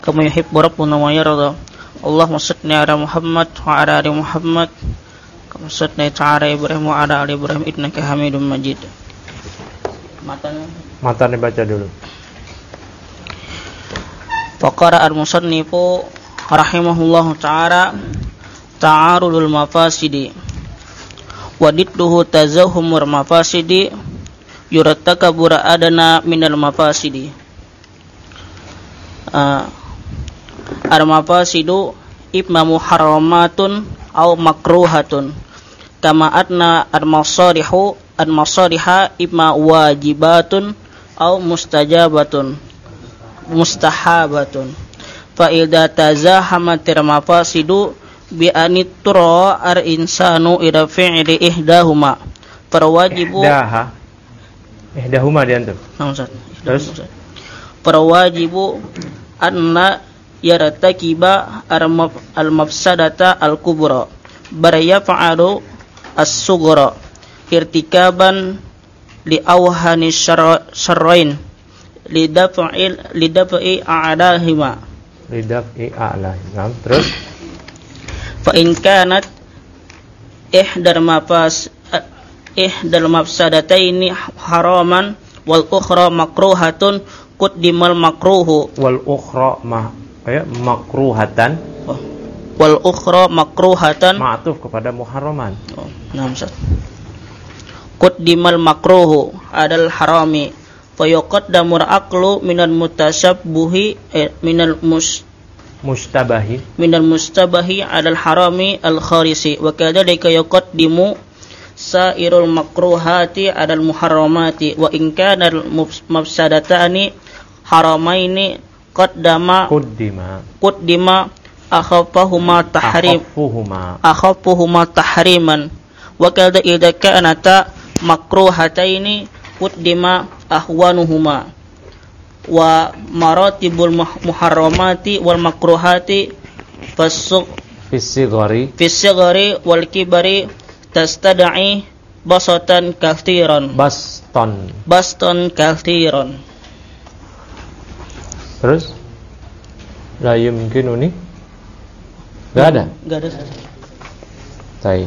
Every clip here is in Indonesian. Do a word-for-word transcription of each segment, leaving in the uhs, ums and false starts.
كما يحب ربنا ويرضى. اللهم صل على محمد وعلى آل محمد كما صليت على إبراهيم وعلى آل إبراهيم إنك حميد مجيد. Matan Matan dibaca dulu. Faqara al-musannifu rahimahullahu ta'ala ta'arudul mafasidi wa didduhu tazahumur mafasidi yuratakabura adana minal mafasidi. uh, Al-mafasidu imma muharramatun au makruhatun kama adna al-masarihu al-masariha imma wajibatun au mustajabatun mustahabatun. Fa idza tazahamatir mafasidu bi anittura ar-insanu ila fi'li ihdahuma farwajibu ihdaha ihdahuma diantum. Nah, Ustaz. Terus farwajibu anna yartakiba al-mafsadata al-kubra baraya fa'alu as-sughra irtikaban li awhani syarrain lidaf'il lidaf'i a'lahima lidaf'i a'lahima. Terus fa in kanat ihdar mafas ihdal mafsadataini haraman wal ukhra makruhatun quddimal makruhu wal ukhra ma ya makruhatan oh. wal ukhra makruhatan ma'tuf kepada muharraman. Oh, nah Ustaz. Quddimal makruhu adal harami fa yuqaddamul aqlu minal mutashabbuhi eh, minal mus mustabahi minal mustabahi adal harami al kharisi wa kadzalika yuqaddimu sairul makruhati adal muharramati wa in kana al mafsadatani haramaini qaddama quddima quddima akhafahuma tahrim akhafuhuma akhafuhuma tahriman wa kadza idza kanata makruhataini quddima ahwanuhuma wa maratibul muharramati wal makruhati fasuq fisigari fisigari wal kibari tastad'i basatan kathiran baston baston kathiran. Terus la yumkinu ni enggak ada enggak ada. Baik.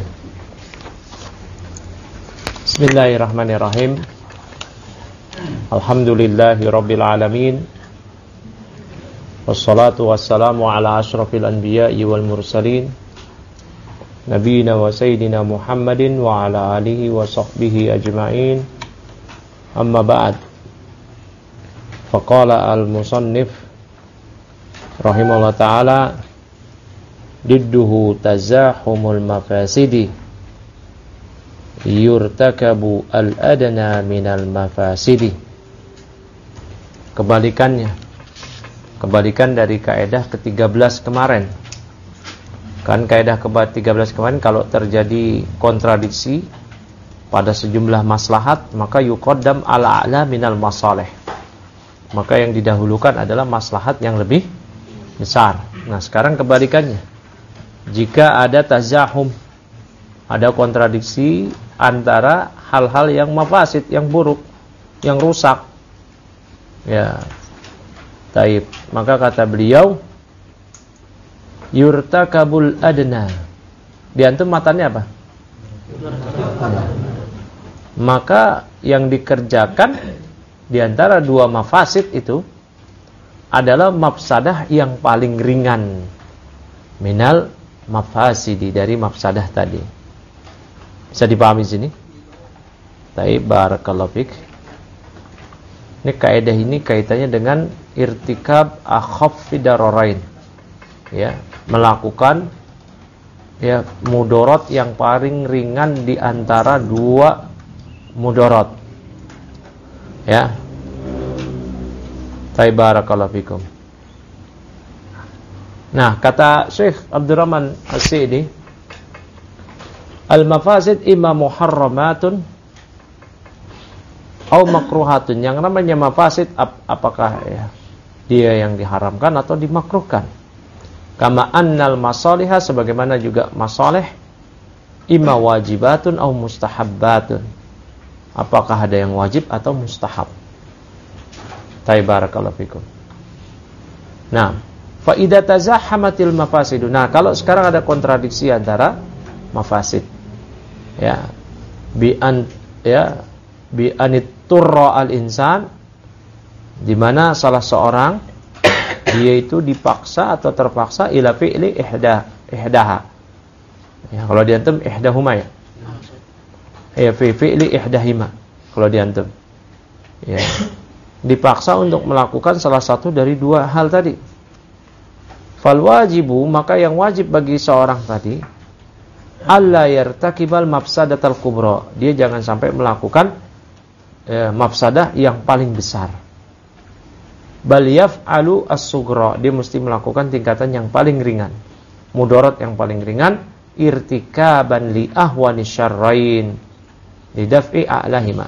Bismillahirrahmanirrahim. Alhamdulillahi rabbil alamin. Wassalatu wassalamu ala asyrafil anbiya'i wal mursalin nabiyina wa sayyidina Muhammadin wa ala alihi wa sahbihi ajma'in. Amma ba'd. Faqala al-musannif rahimahullah ta'ala didduhu tazahumul mafasidi yurtakabu al-adna minal mafasidi. Kebalikannya, kebalikan dari kaidah ke tiga belas kemarin. Kan kaidah ke tiga belas kemarin kalau terjadi kontradiksi pada sejumlah maslahat maka yuqaddam ala-a'la minal masalih. Maka yang didahulukan adalah maslahat yang lebih besar. Nah, sekarang kebalikannya. Jika ada tazahum, ada kontradiksi antara hal-hal yang mafasid, yang buruk, yang rusak. Ya. Taib. Maka kata beliau, yurtakabul adna. Di antum matanya apa? Maka yang dikerjakan di antara dua mafasid itu adalah mafsadah yang paling ringan minal mafasidi, dari mafsadah tadi. Bisa dipahami sini? Baik, barakallahu fik. Ini kaidah ini kaitannya dengan irtikab akhaffi dararain. Ya, melakukan ya mudarat yang paling ringan di antara dua mudarat. Ya. Baik, barakallahu fikum. Nah, kata Syekh Abdurrahman As-Sa'di, al-mafasid imma muharramatun au makruhatun. Yang namanya mafasid ap- apakah ya dia yang diharamkan atau dimakruhkan. Kama annal masalihah, sebagaimana juga masalih imma wajibatun au mustahabbatun. Apakah ada yang wajib atau mustahab. Taibarakallahu fikum. Nah, Fa idza tazahhamatil mafasidu. Nah, kalau sekarang ada kontradiksi antara mafasid. Ya. Bi an ya bi anitturra al-insan, di mana salah seorang dia itu dipaksa atau terpaksa ila fi'li ihda ihdaha. Ya, kalau diantum ihdahuma ya. Ya fi fi'li ihdahima. Kalau diantum. Ya. Dipaksa untuk melakukan salah satu dari dua hal tadi. Fal wajibu, maka yang wajib bagi seorang tadi alla yartakibal mafsadatal kubra. Dia jangan sampai melakukan eh, mafsadah yang paling besar. Bal yaf'alu as-sughra. Dia mesti melakukan tingkatan yang paling ringan. Mudarat yang paling ringan, irtikaban li ahwani syarrain lidaf'i a'lahima.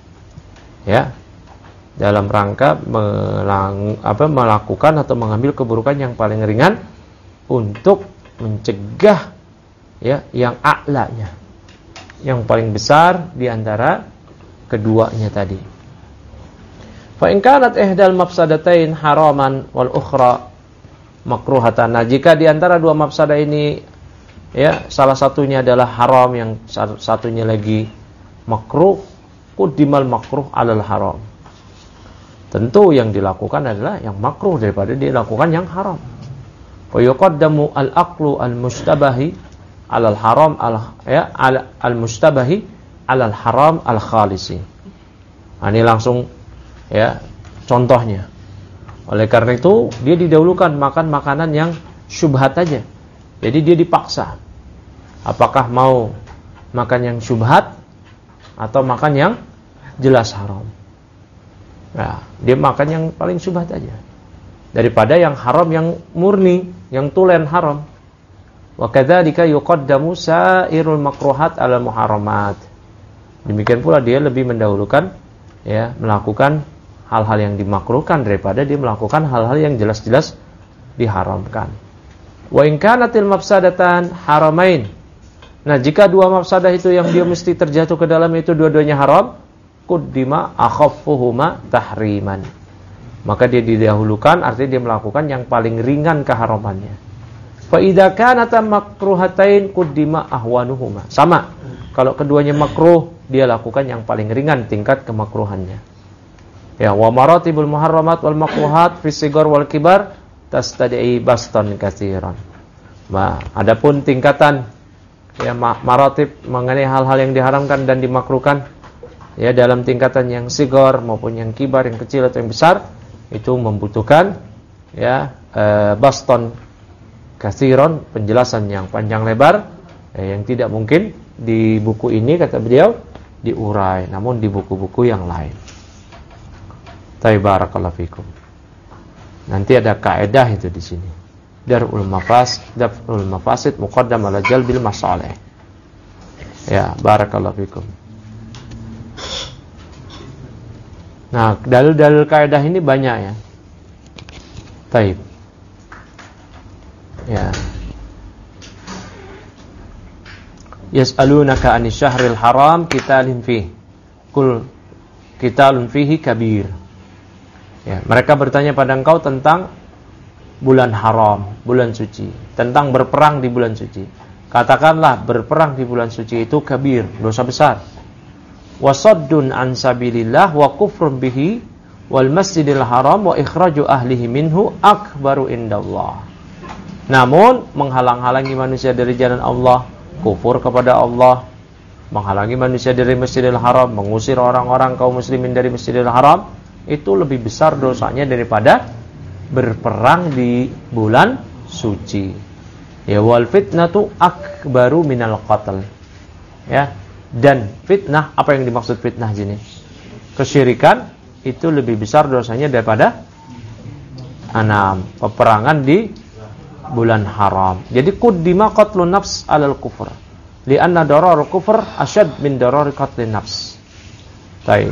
Ya. Dalam rangka melang, apa, melakukan atau mengambil keburukan yang paling ringan untuk mencegah ya yang a'lanya, yang paling besar di antara keduanya tadi. Fa in kanat ihdal mafsadatain haraman wal ukhra makruhatan. Nah, jika di antara dua mafsadah ini ya salah satunya adalah haram, yang satunya lagi makruh, quddimal makruh alal haram. Tentu yang dilakukan adalah yang makruh daripada dilakukan yang haram. Fa yuqaddamu al-aqlu al-mushtabahi alal haram al ya al, al-mushtabahi alal haram al-khalisi. Nah, ini langsung ya contohnya. Oleh karena itu dia didahulukan makan makanan yang syubhat aja. Jadi dia dipaksa. Apakah mau makan yang syubhat atau makan yang jelas haram? Nah, dia makan yang paling syubhat aja daripada yang haram yang murni, yang tulen haram. Wa kadzalika yuqaddamu sa'irul makruhat 'ala muharramat. Demikian pula dia lebih mendahulukan ya melakukan hal-hal yang dimakruhkan daripada dia melakukan hal-hal yang jelas-jelas diharamkan. Wa in kanatil mafsadatan haramain. Nah, jika dua mafsadah itu yang dia mesti terjatuh ke dalam itu dua-duanya haram, quddima akhaffuhuma tahriman. Maka dia didahulukan, artinya dia melakukan yang paling ringan keharamannya. Fa idza kanata makruhatain quddima ahwanuhuma. Sama. Kalau keduanya makruh, dia lakukan yang paling ringan tingkat kemakruhannya. Ya, wa maratibul muharramat wal makruhat fi sigar wal kibar tastad'i bastan katsiran. Nah, adapun tingkatan ya maratib mengenai hal-hal yang diharamkan dan dimakruhkan ya dalam tingkatan yang sigar maupun yang kibar, yang kecil atau yang besar, itu membutuhkan ya e, baston katsiran, penjelasan yang panjang lebar ya, yang tidak mungkin di buku ini kata beliau diurai, namun di buku-buku yang lain. Barakallahu fikum. Nanti ada kaidah itu di sini. Darul mafas, daf'ul mafasid muqaddam ala jalbil masalih. Ya, barakallahu fikum. Nah, dalil-dalil kaidah ini banyak ya. Taib. Ya. Yas'alunaka 'anis syahril haram qitalin fihi. Qul qitalun fihi kabir. Ya, mereka bertanya pada engkau tentang bulan haram, bulan suci, tentang berperang di bulan suci. Katakanlah berperang di bulan suci itu kabir, dosa besar. Wasaddun an sabilillah wa kufrun bihi wal masjidil haram wa ikhraju ahlihi minhu akbaru indallah. Namun menghalang-halangi manusia dari jalan Allah, kufur kepada Allah, menghalangi manusia dari Masjidil Haram, mengusir orang-orang kaum muslimin dari Masjidil Haram, itu lebih besar dosanya daripada berperang di bulan suci. Ya, wal fitnatu akbaru minal qatl. Ya, dan fitnah, apa yang dimaksud fitnah sini? Kesyirikan itu lebih besar dosanya daripada anam peperangan di bulan haram. Jadi quddima qatlun nafs alal kufur. Lianna darar kufur asyad min darar qatlin nafs. Baik.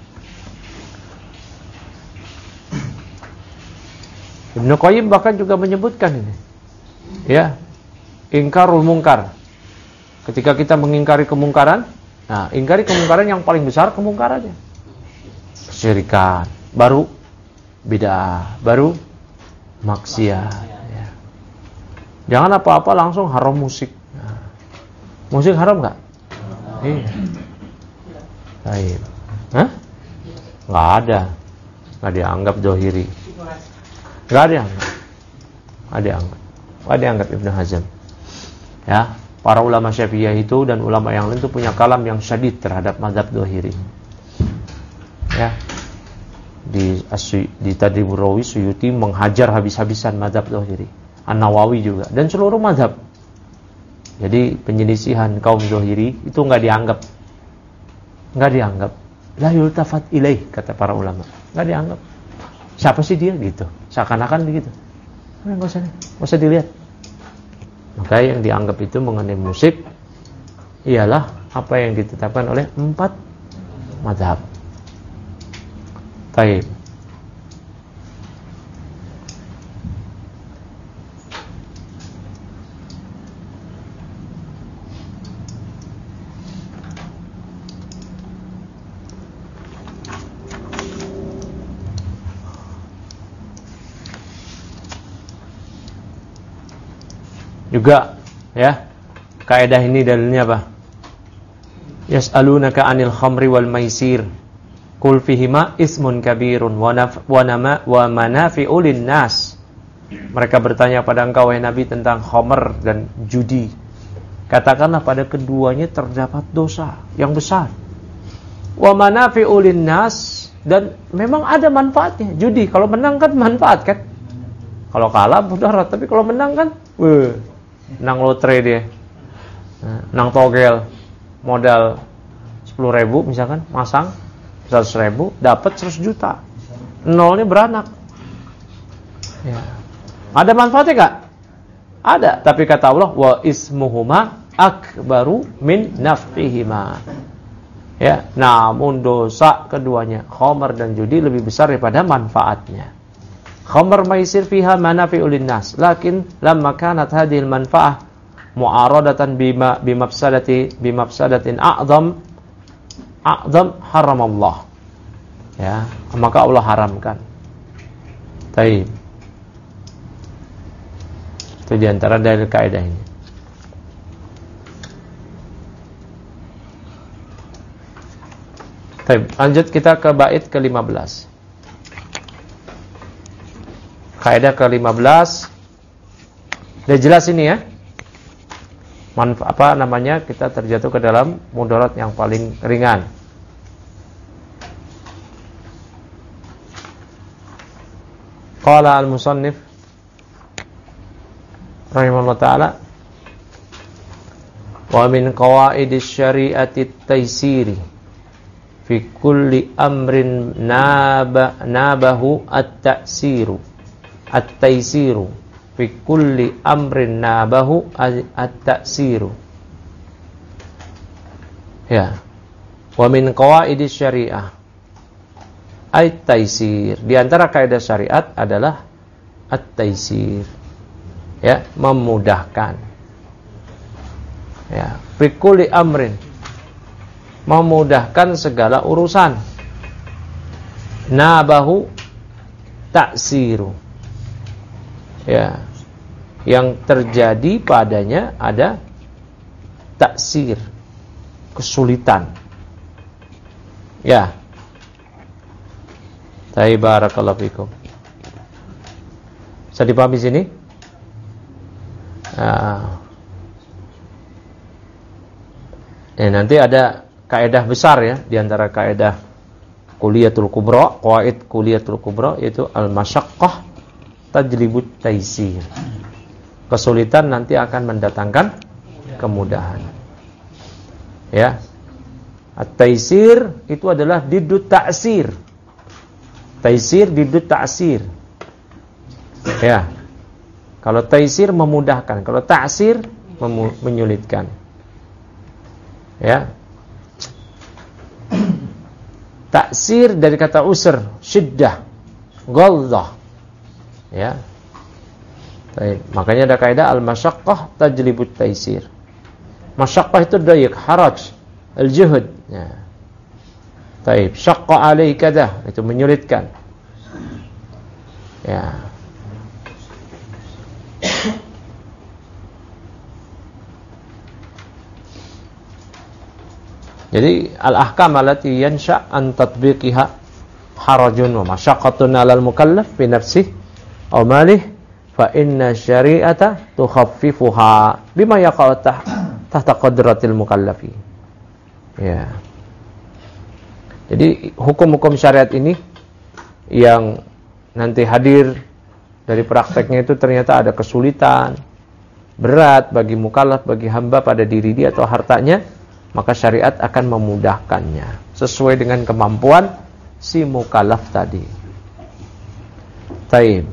Ibnu Qayyim bahkan juga menyebutkan ini. Ya. Ingkarul mungkar. Ketika kita mengingkari kemungkaran, nah, ingkari kemungkaran yang paling besar kemungkarannya. Kesyirikan, baru bid'ah, baru maksiat. Ya. Jangan apa-apa langsung haram musik. Nah. Musik haram nggak? Iya. Baik. Hah? Nggak ada. Nggak dianggap dohiri. Nggak dianggap. Nggak dianggap. Nggak dianggap Ibnu Hazm. Ya. Para ulama Syafi'iyah itu dan ulama yang lain itu punya kalam yang syadid terhadap mazhab dohiri. Ya. Di di Tadribur Rawi Suyuti menghajar habis-habisan mazhab dohiri. An-Nawawi juga dan seluruh mazhab. Jadi penyelisihan kaum dohiri itu nggak dianggap, nggak dianggap. La yultafat ilaih kata para ulama, nggak dianggap. Siapa sih dia gitu? Seakan-akan begitu. Nggak usah, nggak usah dilihat. Maka yang dianggap itu mengenai musik ialah apa yang ditetapkan oleh empat mazhab. Baik. Juga ya, kaidah ini dalilnya apa? Yas'alunaka 'anil khamri wal maisir qul fihima ismun kabirun wa naf- wa nama wa manafi'u lin-nas. Mereka bertanya pada engkau wahai Nabi tentang khamr dan judi. Katakanlah pada keduanya terdapat dosa yang besar. Wa manafi'u lin-nas, dan memang ada manfaatnya. Judi kalau menang kan manfaat kan? Kalau kalah mudarat, tapi kalau menang kan weh, menang lotre dia. Menang togel, modal sepuluh ribu misalkan, masang seratus ribu, dapat seratus juta. Nolnya beranak. Ya. Ada manfaatnya enggak? Ada, tapi kata Allah wa ismuhuma akbaru min naf'ihima. Ya, namun dosa keduanya, khamr dan judi, lebih besar daripada manfaatnya. Khamr maisir fiha manafi'ul linnas, lakin lamma kanat hadhil manfa'ah mu'aradatan bima bimafsadati bimafsadatin a'zam a'zam haramallah. Ya, maka Allah haramkan. Baik. Itu di antara dalil kaidah ini. Baik, lanjut kita ke bait ke lima belas. Kaidah ke lima belas. Sudah jelas ini ya. Manfa- apa namanya? Kita terjatuh ke dalam mudarat yang paling ringan. Qala al-musannif rahimahullah ta'ala wa min qawaidis syari'ati at-taysiri fi kulli amrin naba nabahu at-ta'siru at-taysiru fi kulli amrin nabahu at-ta'siru. Ya. Wa min qawaidis syari'ah at-taysir. Di antara kaidah syariat adalah at-taysir. Ya, memudahkan. Ya, fi kulli amrin, memudahkan segala urusan. Nabahu ta'siru. Ya, yang terjadi padanya ada taksir, kesulitan. Ya. Barakallahu fikum. Bisa dipahami sini? Nah. Ya, nanti ada kaidah besar ya, di antara kaidah Kuliyatul Kubra, qawaid Kuliyatul Kubra, yaitu al-masyaqqah tajlibut taysir. Kesulitan nanti akan mendatangkan kemudahan. Ya. At-taysir itu adalah diddut ta'sir. Taysir diddut ta'sir. Ya. Kalau taysir memudahkan, kalau ta'sir memu- menyulitkan. Ya. Ta'sir dari kata usr, syiddah, ghalzah. Ya. Baik, makanya ada kaidah al-masyaqqah tajlibut taysir. Masyaqqah itu dayiq, haraj, al-juhd. Ya. Baik, syaqqa alai kadah, itu menyulitkan. Ya. Jadi al-ahkam allati yansha an tatbiqiha harajun wa masyaqqatun 'alal mukallaf fi nafsihi aw malihi fa inna syari'ata tukhaffifuha bima yaqa'u tahta qadratil mukallafi. Ya. Jadi hukum-hukum syariat ini yang nanti hadir dari prakteknya itu ternyata ada kesulitan, berat bagi mukallaf, bagi hamba pada diri dia atau hartanya, maka syariat akan memudahkannya sesuai dengan kemampuan si mukallaf tadi. Taib.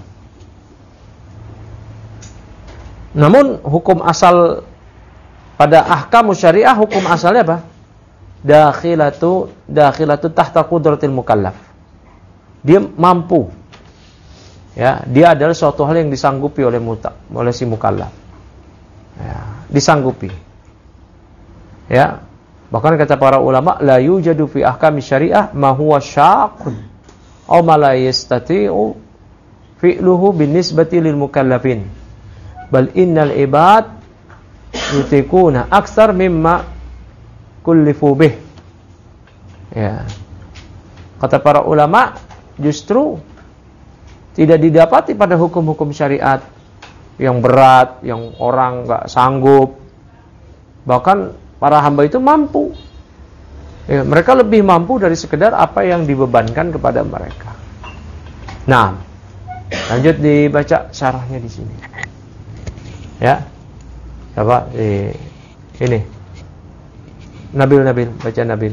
Namun hukum asal pada ahkam syariah, hukum asalnya apa? Dakhilatu dakhilatu tahta qudratil mukallaf. Dia mampu. Ya, dia adalah suatu hal yang disanggupi oleh muta, oleh si mukallaf. Ya, disanggupi. Ya. Bahkan kata para ulama, la yujadu fi ahkami syariah ma huwa syaqqun aw ma la yastati'u fi'luhu binisbati lil mukallafin. Bal innal ibad yutiquna aktsar mimma kullifu bih. Ya. Kata para ulama, justru tidak didapati pada hukum-hukum syariat yang berat, yang orang enggak sanggup. Bahkan para hamba itu mampu. Ya, mereka lebih mampu dari sekedar apa yang dibebankan kepada mereka. Nah, lanjut dibaca syarahnya di sini. Ya. Coba di ini. Nabil Nabil baca Nabil.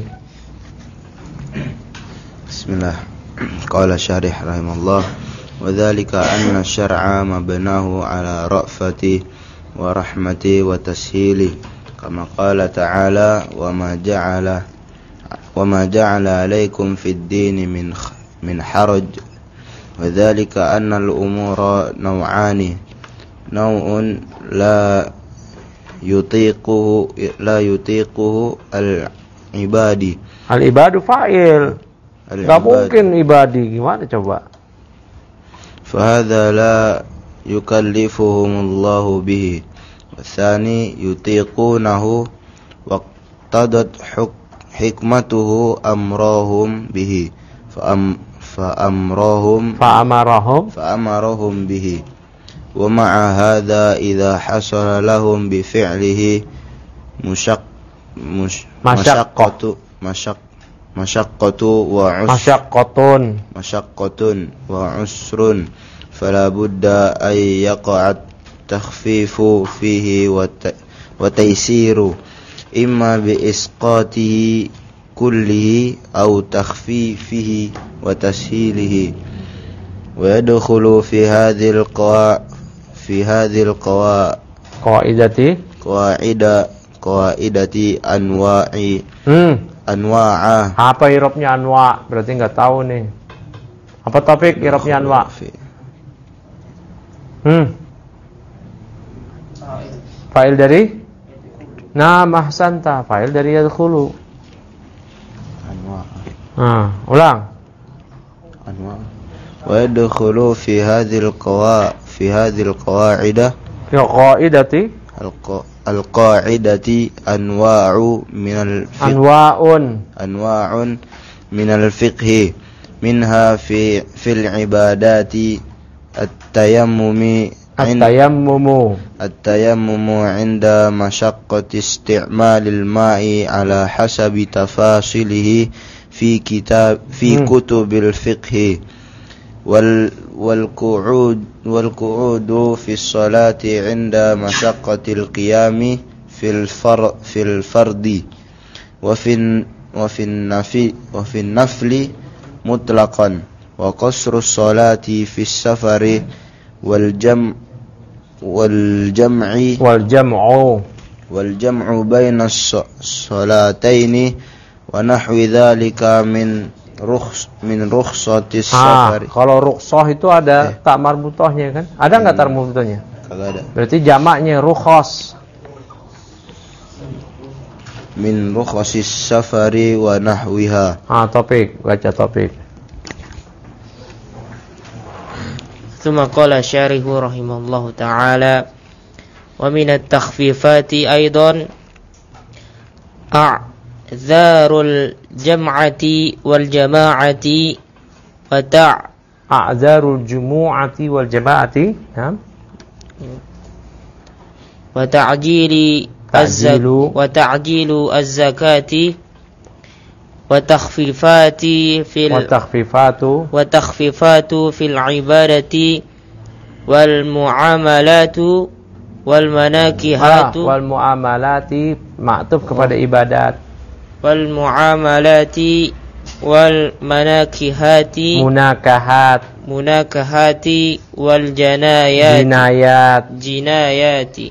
Bismillah. Qala syarih rahimallah wa dzalika anna syar'a mabnahu ala ra'fati wa rahmati wa tashili kama qala ta'ala wa ma ja'ala wa ma ja'ala 'alaikum fid din min min haraj wa dzalika anna al-umura naw'ani naw'un la yutiquhu la yutiquhu al-ibadi. Al-ibadu fa'il. Enggak mungkin ibadi, gimana coba? Fahadha la yukallifuhumullahu bihi. Wathani yutiqunahu waqtadat hikmatuhu amrahum bihi. Fa'am fa'amrahum fa'amarahum fa'amarahum bihi. Wa ma'a hadha idha hasala lahum bi fi'lihi mushaq masyaqqatu masyak masyaqqatu wa us masyaqqatun masyaqqatun wa usrun fala budda ay yaqa'at takhfifu fihi wa wa taysiru imma bi isqatihi kullihi aw takhfifihi wa tashilihi wa yadkhulu fi hadhil qawa fi hadhil qawa qaidati qaida qaidati anwa'i hmm anwa'a. Apa irobnya anwa? Berarti enggak tahu nih. Apa topik irobnya anwa? Hmm. Fa'il dari? Nah, mahsanta. Fa'il dari yadkhulu. Anwa. Ah, ulang. Anwa. Wa yadkhulu fi hadhil qawa fi hadhil qawaidah. Fi qaidati al-qa'idati anwa'u minal fiqh anwa'un anwa'un minal fiqhi minha fi fil ibadati at-tayammumi at-tayammumu at-tayammumu 'inda mashaqqati isti'malil ma'i 'ala hasabi tafasilihi fi kitab fi hmm. kutubil fiqhi wal wal qu'ud wal qu'udu fi sholati 'inda mashaqqatil qiyami fil far fil fardi wa fin wa fin nafi wa fin nafli mutlaqan wa qasru sholati fi safari wal jam wal jam'i wal jam'u wal jam'u baina sholataini wa nahwi dhalika min rukhs min rukhsatis safari. Ah, kalau rukhsah itu ada eh. tak marbutohnya kan? Ada enggak hmm. tak marbutohnya? Kagak ada. Berarti jamaknya rukhas. Min rukhasis safari wa nahwiha. Ah, topik, baca topik. Tsumma qala syarihu rahimallahu taala wa min at-takhfifati aidan a a'dzarul jam'ati wal jama'ati wa ta' a'dzarul jumu'ati wal jama'ati, nah. wa ta'jili Ta'jilu. wa ta'jilu az-zakati wa takhfifati fil wa takhfifatu wa takhfifatu fil ibadati wal muamalatu wal manakihatu wal muamalati ma'tuf kepada ibadat, wal muamalati wal manakihati munakahat munakahati wal janayati jinayat jinayati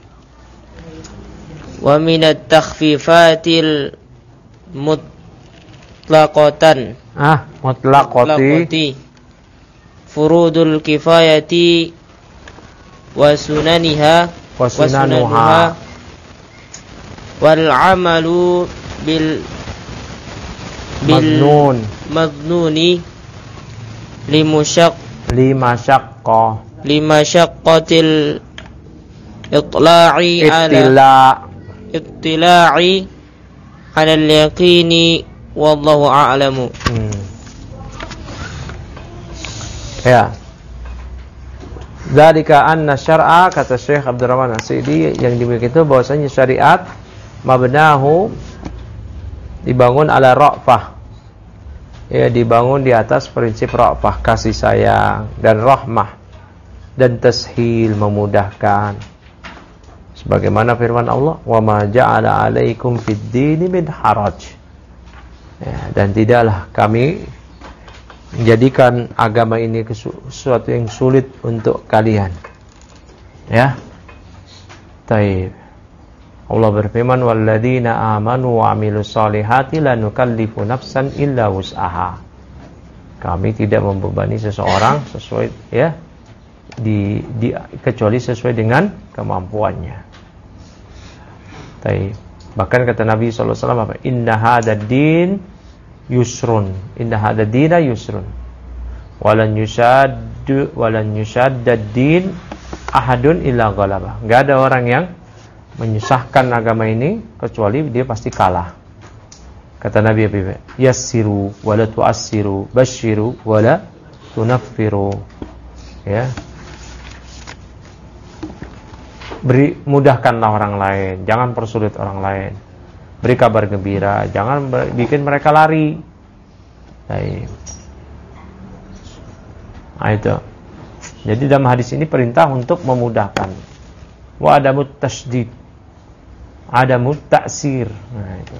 wa minat takhfifatil mutlaqatan ah mutlaqati mutlaqati furudul kifayati wa sunaniha wa sunanuha wal amalu bil bil madnun madnuni limusyaq lima syaqqa limasyaqqatil itla'i ala ittila ittila'i ala al-yaqini wallahu a'lamu. hmm. Ya, dzalika anna syar'a, kata Syekh Abdurrahman As-Sa'idi, yang demikian itu bahwasanya syariat mabnahu dibangun ala ra'fah, ya, dibangun di atas prinsip ra'fah, kasih sayang, dan rahmah, dan tashil, memudahkan. Sebagaimana firman Allah, wa ma ja'ala 'alaikum fid dini min haraj, ya, dan tidaklah kami menjadikan agama ini sesuatu yang sulit untuk kalian. Ya. Taib. Allah berfirman, walladzina amanu wa 'amilus solihati la nukallifu nafsan illa wus'aha. Kami tidak membebani seseorang sesuai, ya, di, di kecuali sesuai dengan kemampuannya. Taib. Bahkan kata Nabi sallallahu alaihi wasallam apa? Inna hadzal din yusrun. Inna hadzal dina yusrun. Walan yushaddu walan yushaddad din ahadun illa ghalaba. Enggak ada orang yang menyusahkan agama ini kecuali dia pasti kalah. Kata Nabi apa? Yassiru wala tu'assiru, basyiru wala tunaffiru. Ya. Beri, mudahkanlah orang lain, jangan persulit orang lain. Beri kabar gembira, jangan ber, bikin mereka lari. Baik. Nah, itu. Jadi dalam hadis ini perintah untuk memudahkan. Wa adamut tasydid, adamut ta'sir. Nah, itu.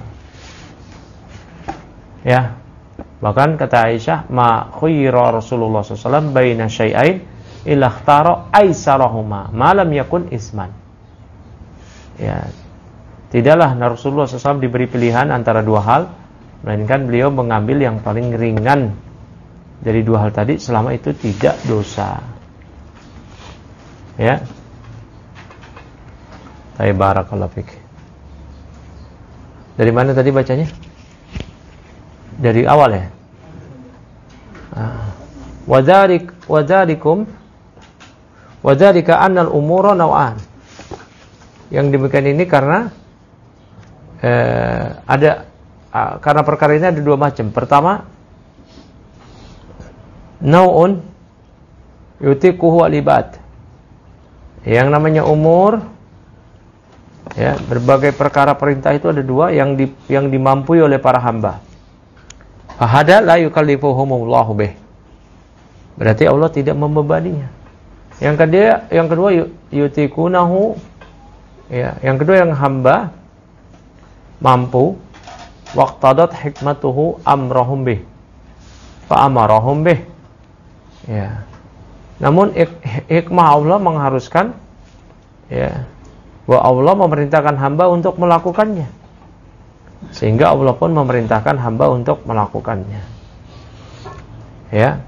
Ya. Bahkan kata Aisyah, ma khuyira Rasulullah sallallahu alaihi wasallam baina syai'ain illa ikhtara aisarahuma ma lam yakun isman. Ya. Tidaklah Rasulullah sallallahu alaihi wasallam diberi pilihan antara dua hal, melainkan beliau mengambil yang paling ringan dari dua hal tadi selama itu tidak dosa. Ya. Baik, barakallahu fik. Dari mana tadi bacanya? Dari awal ya. Wadzarik wadzarikum wadzarika annal umura naw'an. Yang demikian ini karena eh, ada karena perkara ini ada dua macam. Pertama, nau'un yutiquhu al-ibad. Yang namanya umur, ya, berbagai perkara perintah itu ada dua yang di, yang dimampui oleh para hamba. Fahada la yukallifuhumullahu bih. Berarti Allah tidak membebaninya. Yang kedua, yang kedua yutikunahu, ya, yang kedua yang hamba mampu, waqtadat hikmatuhu amrahum bih, fa amarahum bih. Ya. Namun hik- hikmah Allah mengharuskan, ya, bahwa Allah memerintahkan hamba untuk melakukannya. Sehingga Allah pun memerintahkan hamba untuk melakukannya. Ya.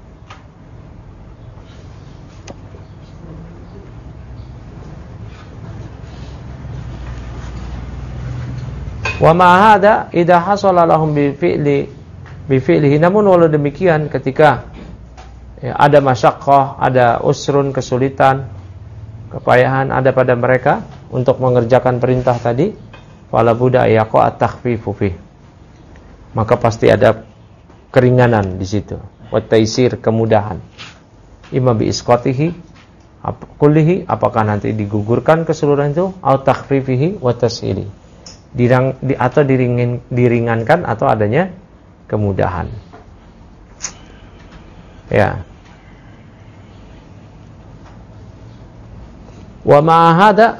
Wa ma hadza idza hasala lahum bi fi'li bi fi'lihi, namun walau demikian ketika, ya, ada masyaqqah, ada usrun, kesulitan, kepayahan ada pada mereka untuk mengerjakan perintah tadi, fala budda yaqa at-takhfifu fi. Maka pasti ada keringanan di situ, wa taisir, kemudahan. Imma bi isqatihi kullihi, apakah nanti digugurkan keseluruhan itu, atau takhfifihi wa tashili, dirang di, atau diringin, diringankan atau adanya kemudahan. Ya. Wa ma hada,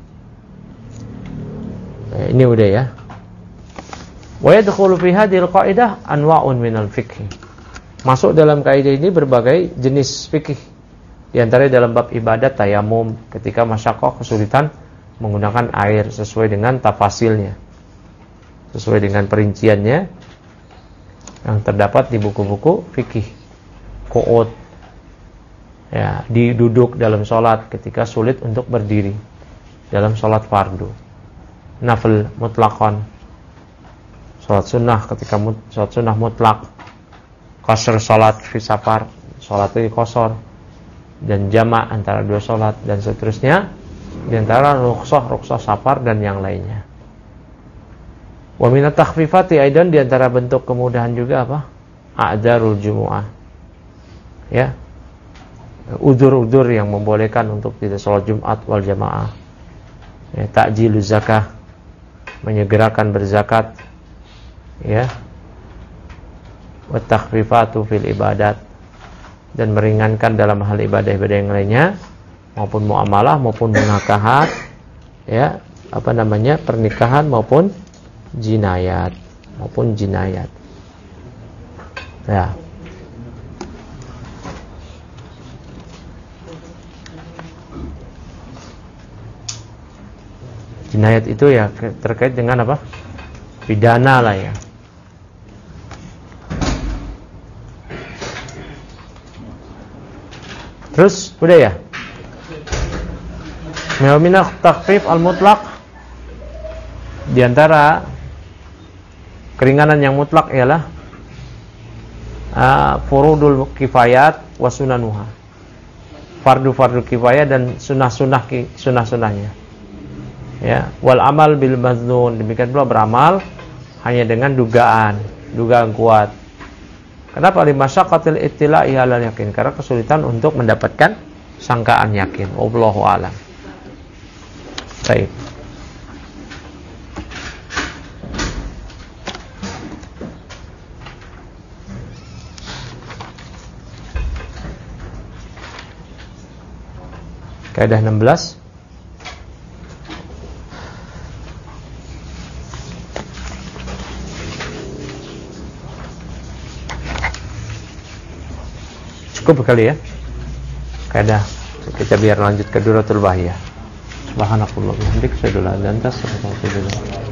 eh, ini udah ya. Wa yadkhulu fi hadhil qaidah anwa'un minal fiqh. Masuk dalam kaidah ini berbagai jenis fikih. Di antara dalam bab ibadat tayamum, ketika masyaqqah kesulitan menggunakan air sesuai dengan tafasilnya, sesuai dengan perinciannya yang terdapat di buku-buku fikih. Qu'ud, ya, diduduk dalam sholat ketika sulit untuk berdiri dalam sholat fardu. Nafil mutlaqan, sholat sunnah ketika mut, sholat sunnah mutlak. Qasr sholat fi safar, sholat itu qasar, dan jamak antara dua sholat, dan seterusnya. Di antara rukhsah, rukhsah safar dan yang lainnya. Wa minat takhfifati aidan, di antara bentuk kemudahan juga apa? A'dzarul jumu'ah. Ya, udzur-udzur yang membolehkan untuk tidak sholat Jumat wal jamaah. Ya, ta'jiluz zakah, menyegerakan berzakat. Ya, wa takhfifatu fil ibadat, dan meringankan dalam hal ibadah-ibadah yang lainnya, maupun muamalah maupun munakahat, ya, apa namanya, pernikahan maupun jinayat maupun jinayat. Ya. Jinayat itu ya terkait dengan apa? Pidana lah ya. Terus udah ya. Minal takhfif al-mutlaq, di antara keringanan yang mutlak ialah uh, furudul kifayat wa sunanuha. Fardu-fardu kifayah dan sunah-sunah sunah-sunahnya. Ya, wal amal bil maznun, demikian pula beramal hanya dengan dugaan, dugaan kuat. Kenapa? Limasyaqqatil ittila'i alal yakin, karena kesulitan untuk mendapatkan sangkaan yakin. Wallahu a'lam. Baik. Kaidah enam belas. Cukup kali ya. Kaidah kita biar lanjut ke Duratul Bahiyah. Subhanallah, bihamdika, asyhadu an la ilaha illa anta, astaghfiruka wa atubu ilaik.